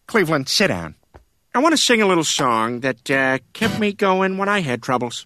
Cleveland, sit down. I want to sing a little song that kept me going when I had troubles.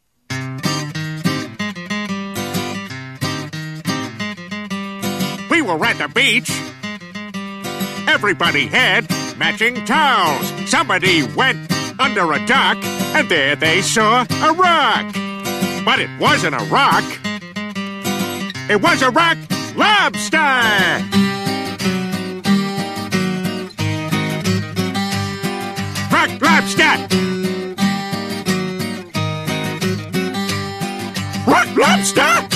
We were at the beach. Everybody had matching towels. Somebody went under a dock, and there they saw a rock. But it wasn't a rock. It was a rock lobster. Rock lobster. Rock lobster.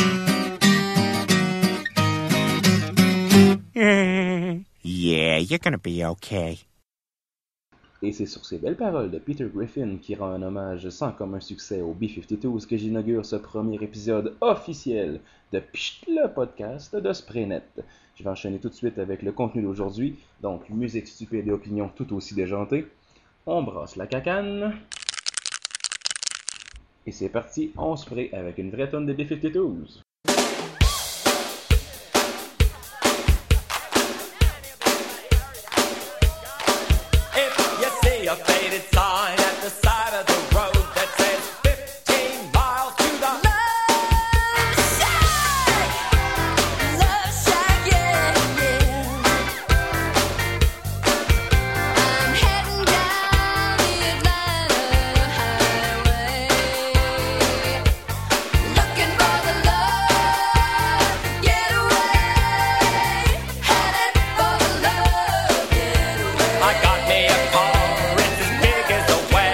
Yeah, you're gonna be okay. Et c'est sur ces belles paroles de Peter Griffin qui rend un hommage sans commun succès aux B-52s que j'inaugure ce premier épisode officiel de Psht, le podcast de Spraynet. Je vais enchaîner tout de suite avec le contenu d'aujourd'hui, donc musique stupide et opinions tout aussi déjantées. On brasse la cacane. Et c'est parti, on spray avec une vraie tonne de B-52s. A faded sign at the side of the road that says 15 miles to the Love Shack, yeah, yeah. I'm heading down the Atlanta highway, looking for the love getaway, headed for the love getaway. I got me a car.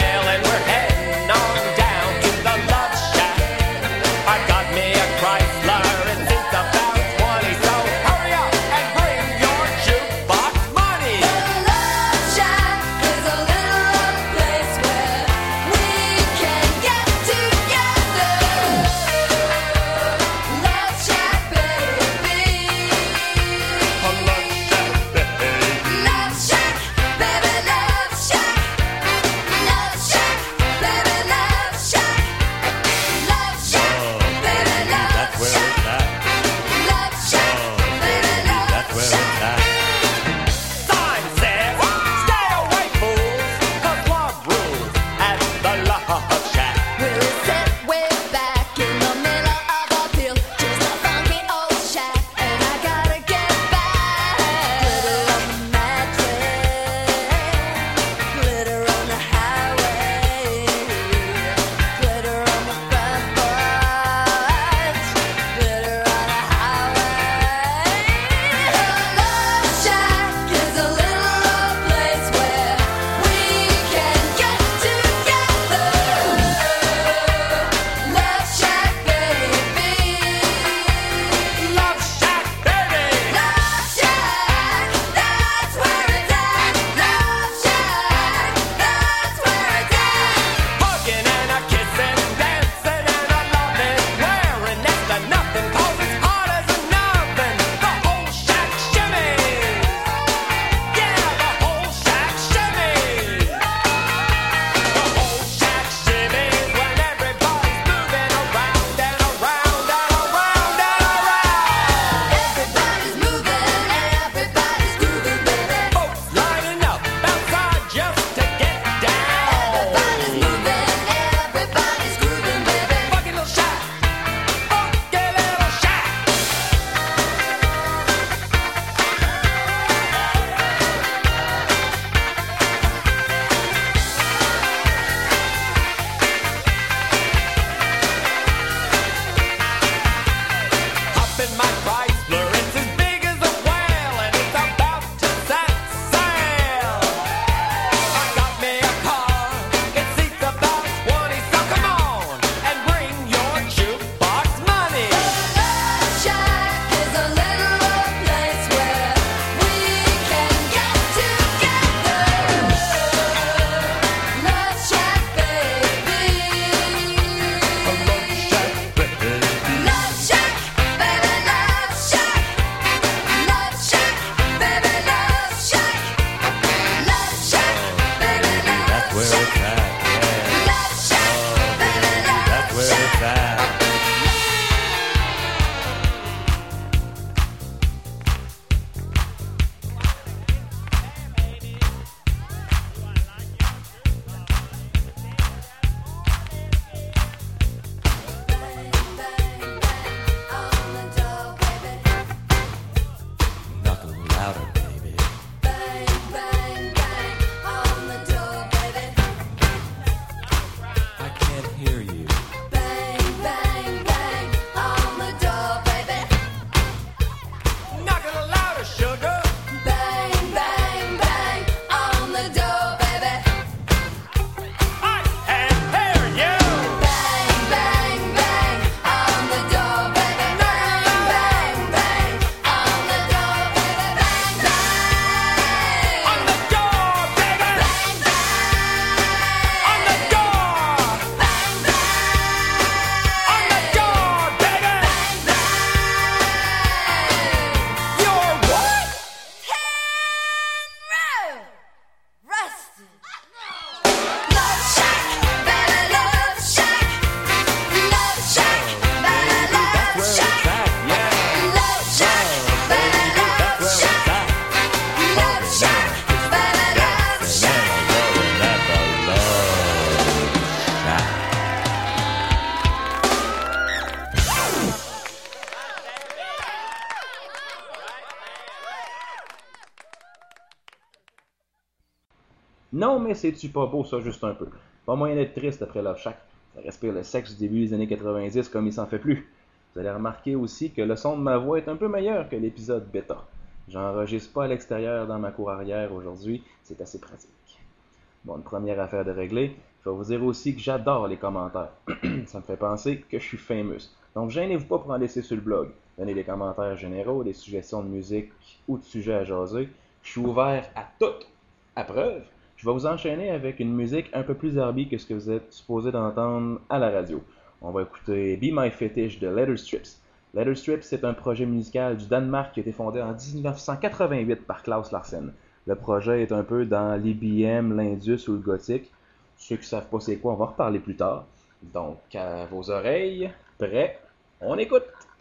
Non, mais c'est-tu pas beau ça, juste un peu? Pas moyen d'être triste après Love Shack. Ça respire le sexe du début des années 90 comme il s'en fait plus. Vous allez remarquer aussi que le son de ma voix est un peu meilleur que l'épisode bêta. J'enregistre pas à l'extérieur dans ma cour arrière aujourd'hui, c'est assez pratique. Bon, une première affaire de régler, je vais vous dire aussi que j'adore les commentaires. Ça me fait penser que je suis famous. Donc gênez-vous pas pour en laisser sur le blog. Donnez des commentaires généraux, des suggestions de musique ou de sujets à jaser. Je suis ouvert à tout. À preuve, je vais vous enchaîner avec une musique un peu plus herbie que ce que vous êtes supposé d'entendre à la radio. On va écouter Be My Fetish de Leather Strips. Leather Strips, c'est un projet musical du Danemark qui a été fondé en 1988 par Klaus Larsen. Le projet est un peu dans l'IBM, l'Indus ou le gothique. Ceux qui ne savent pas c'est quoi, on va en reparler plus tard. Donc, à vos oreilles, prêts, on écoute!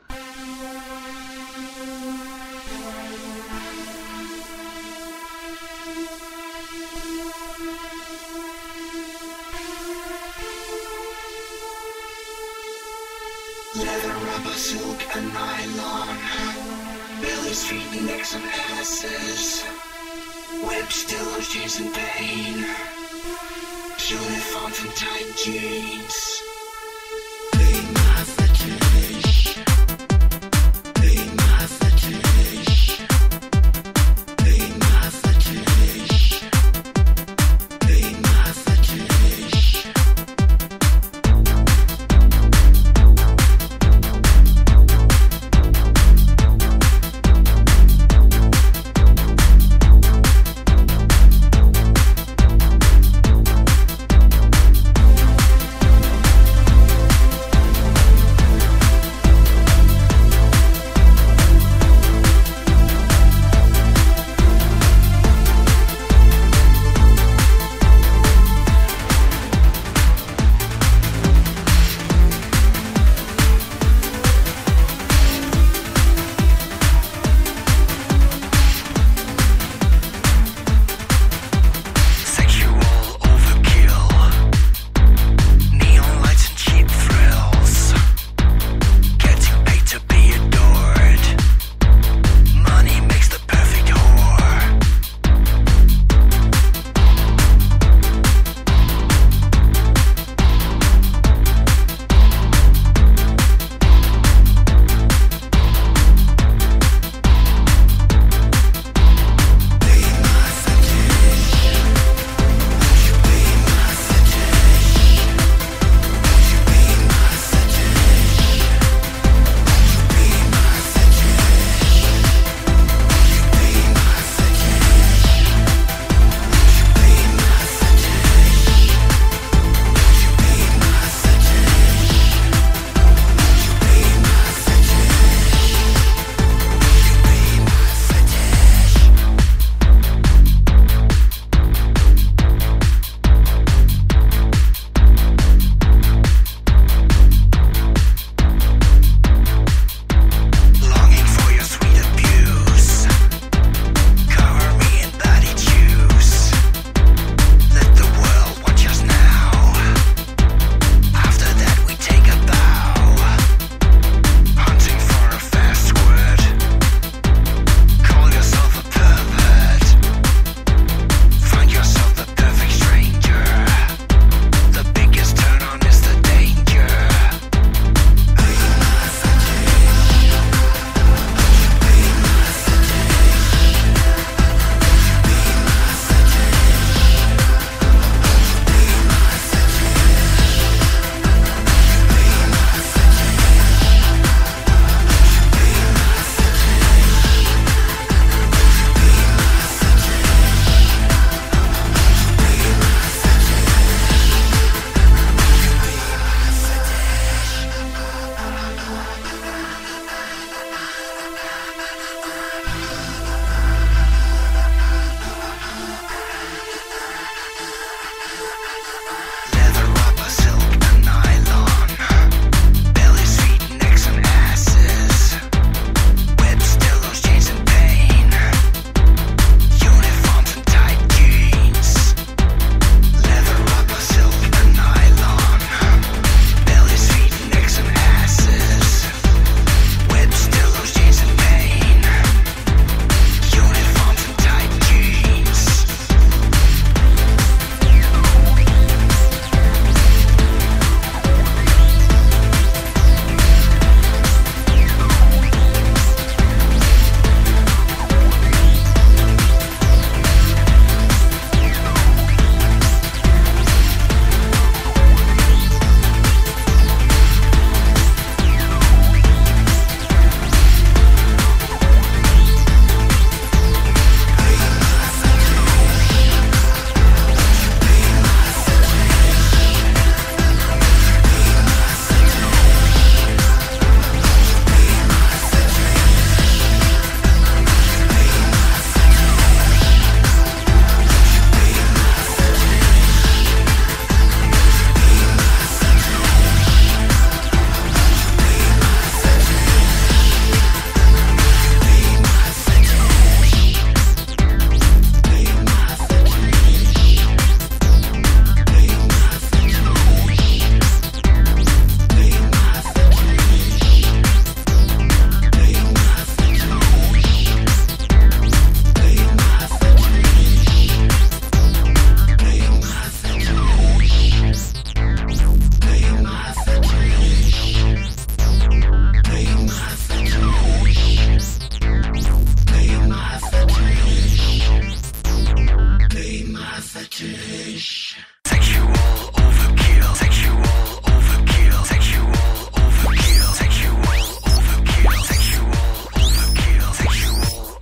Leather, rubber, silk, and nylon. Bellies, feet, and necks, and asses. Web stills, chains, and pain. Uniform from tight jeans. Be my fetish. Be my fetish. Be my fetish. Be my fetish. fetish. Sexual overkill. Sexual overkill. Sexual overkill. Sexual overkill. Sexual overkill. Sexual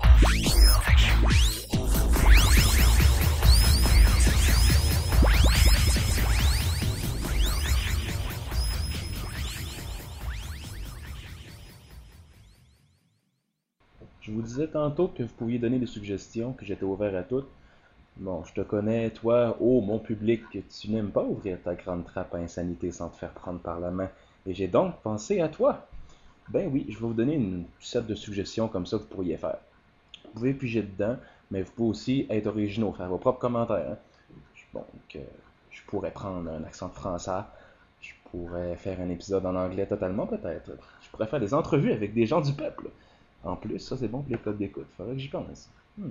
Je vous disais tantôt que vous pouviez donner des suggestions, que j'étais ouvert à toutes. Bon, je te connais, toi, mon public, que tu n'aimes pas ouvrir ta grande trappe à insanité sans te faire prendre par la main. Et j'ai donc pensé à toi. Ben oui, je vais vous donner une set de suggestions comme ça que vous pourriez faire. Vous pouvez piger dedans, mais vous pouvez aussi être originaux, faire vos propres commentaires. Hein. Donc, je pourrais prendre un accent français, je pourrais faire un épisode en anglais totalement peut-être. Je pourrais faire des entrevues avec des gens du peuple. En plus, ça c'est bon pour les codes d'écoute, faudrait que j'y pense.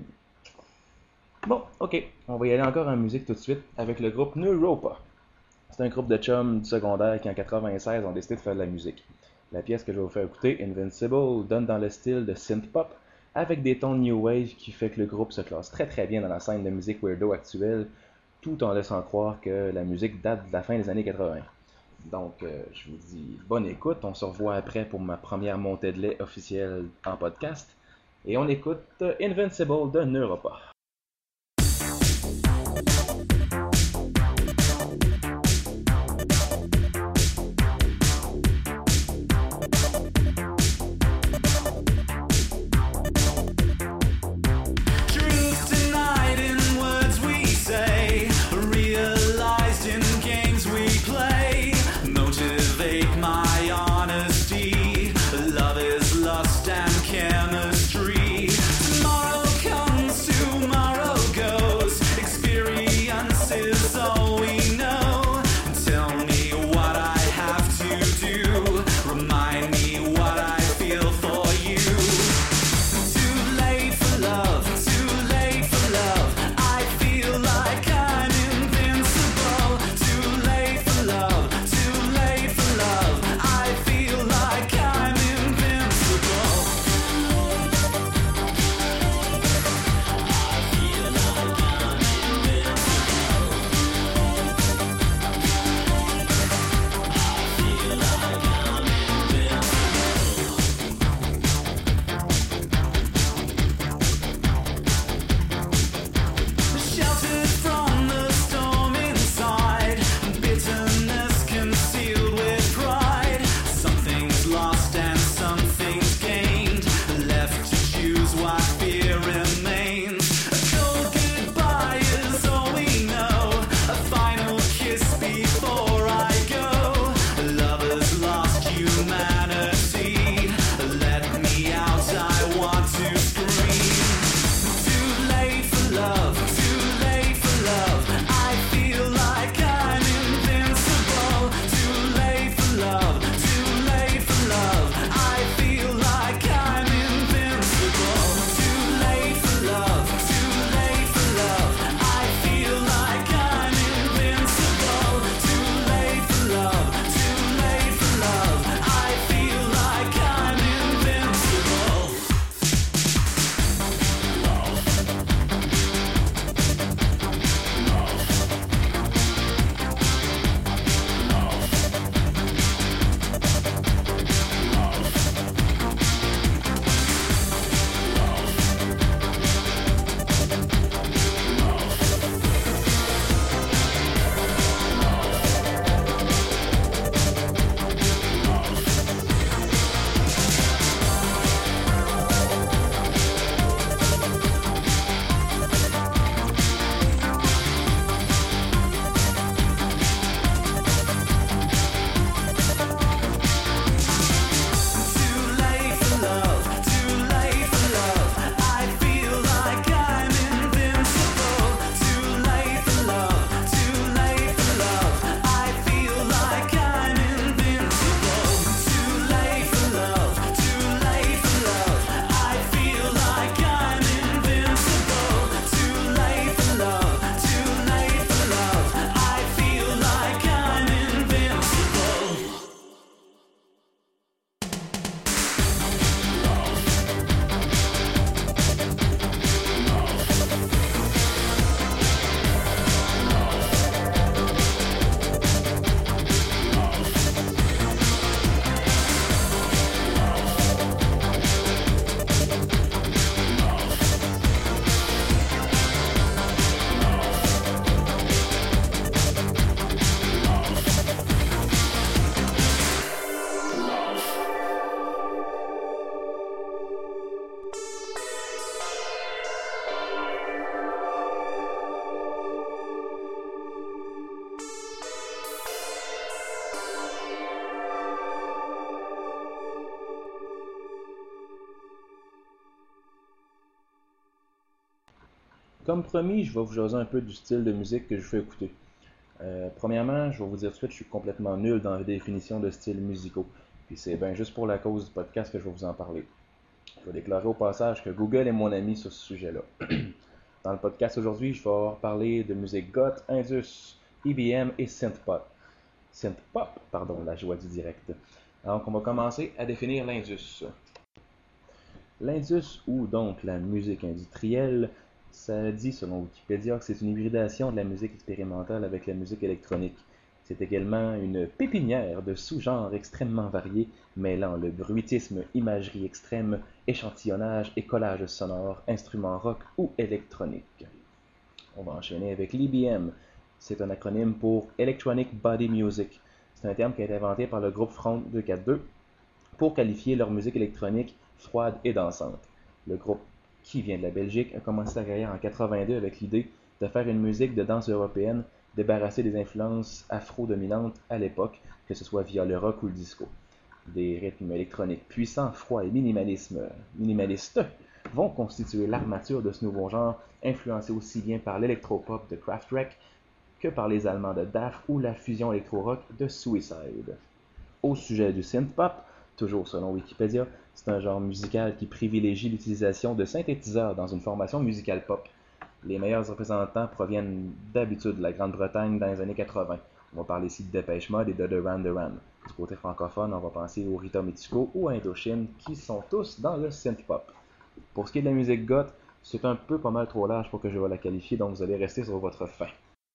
Bon, ok, on va y aller encore en musique tout de suite avec le groupe Neuropa. C'est un groupe de chums du secondaire qui en 96 ont décidé de faire de la musique. La pièce que je vais vous faire écouter, Invincible, donne dans le style de synth-pop, avec des tons new wave qui fait que le groupe se classe très très bien dans la scène de musique weirdo actuelle, tout en laissant croire que la musique date de la fin des années 80. Donc, je vous dis bonne écoute, on se revoit après pour ma première montée de lait officielle en podcast, et on écoute Invincible de Neuropa. comme promis, je vais vous jaser un peu du style de musique que je fais écouter. Premièrement, je vais vous dire tout de suite, je suis complètement nul dans la définition de styles musicaux. Puis c'est bien juste pour la cause du podcast que je vais vous en parler. Je vais déclarer au passage que Google est mon ami sur ce sujet-là. Dans le podcast aujourd'hui, je vais parler de musique goth, indus, EBM et synth-pop. Synth-pop, pardon, la joie du direct. Donc, on va commencer à définir l'indus. L'indus, ou donc la musique industrielle, ça dit selon Wikipédia que c'est une hybridation de la musique expérimentale avec la musique électronique. C'est également une pépinière de sous-genres extrêmement variés, mêlant le bruitisme, imagerie extrême, échantillonnage et collage sonore, instruments rock ou électroniques. On va enchaîner avec l'EBM. C'est un acronyme pour Electronic Body Music. C'est un terme qui a été inventé par le groupe Front 242 pour qualifier leur musique électronique froide et dansante. Le groupe, qui vient de la Belgique, a commencé sa carrière en 82 avec l'idée de faire une musique de danse européenne débarrassée des influences afro-dominantes à l'époque, que ce soit via le rock ou le disco. Des rythmes électroniques puissants, froids et minimalistes vont constituer l'armature de ce nouveau genre, influencé aussi bien par l'électropop de Kraftwerk que par les Allemands de Daft ou la fusion électro-rock de Suicide. Au sujet du synth-pop, toujours selon Wikipédia, c'est un genre musical qui privilégie l'utilisation de synthétiseurs dans une formation musicale pop. Les meilleurs représentants proviennent d'habitude de la Grande-Bretagne dans les années 80. On va parler ici de Depeche Mode et de Duran Duran. Du côté francophone, on va penser aux Rita Mitsuko ou à Indochine, qui sont tous dans le synth-pop. Pour ce qui est de la musique goth, c'est un peu pas mal trop large pour que je vais la qualifier, donc vous allez rester sur votre faim.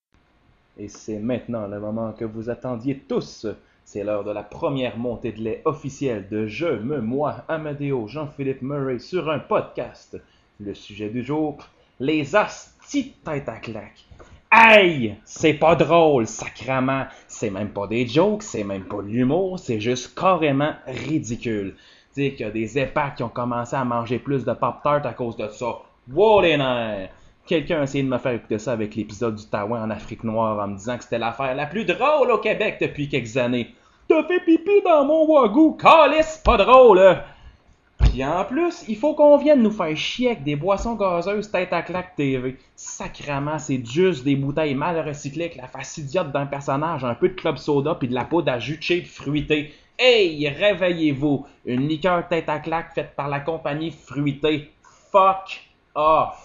Et c'est maintenant le moment que vous attendiez tous. C'est l'heure de la première montée de lait officielle de moi, Amadeo Jean-Philippe Murray, sur un podcast. Le sujet du jour, les astis de tête à claque. Aïe! C'est pas drôle, sacrament. C'est même pas des jokes, c'est même pas de l'humour, c'est juste carrément ridicule. Dire qu'il y a des épars qui ont commencé à manger plus de Pop-Tart à cause de ça. Wow les nerfs! Quelqu'un a essayé de me faire écouter ça avec l'épisode du Taouin en Afrique noire en me disant que c'était l'affaire la plus drôle au Québec depuis quelques années. T'as fait pipi dans mon wagou, calice, pas drôle! Puis en plus, il faut qu'on vienne nous faire chier avec des boissons gazeuses tête à claque TV. Sacrement, c'est juste des bouteilles mal recyclées avec la face idiote d'un personnage, un peu de club soda puis de la poudre à jus cheap fruité. Hey, réveillez-vous! Une liqueur tête à claque faite par la compagnie Fruité. Fuck off!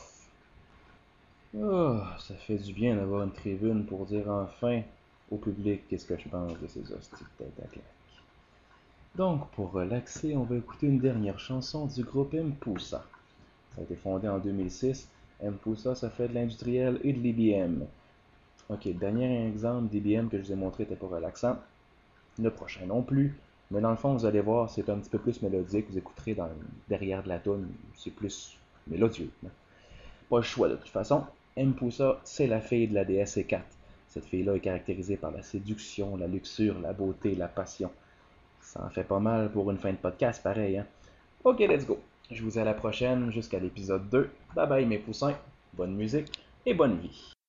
Oh, ça fait du bien d'avoir une tribune pour dire enfin au public qu'est-ce que je pense de ces hosties de tête à claque. Donc, pour relaxer, on va écouter une dernière chanson du groupe M-Pousa. Ça a été fondé en 2006. M-Pousa, ça fait de l'industriel et de l'EBM. Ok, dernier exemple d'EBM que je vous ai montré était pas relaxant. Le prochain non plus. Mais dans le fond, vous allez voir, c'est un petit peu plus mélodique. Vous écouterez derrière de la toune, c'est plus mélodieux. Pas le choix de toute façon. M-Pousa, c'est la fille de la déesse Hécate. Cette fille-là est caractérisée par la séduction, la luxure, la beauté, la passion. Ça en fait pas mal pour une fin de podcast pareil, hein? Ok, let's go. Je vous dis à la prochaine, jusqu'à l'épisode 2. Bye bye mes poussins. Bonne musique et bonne vie.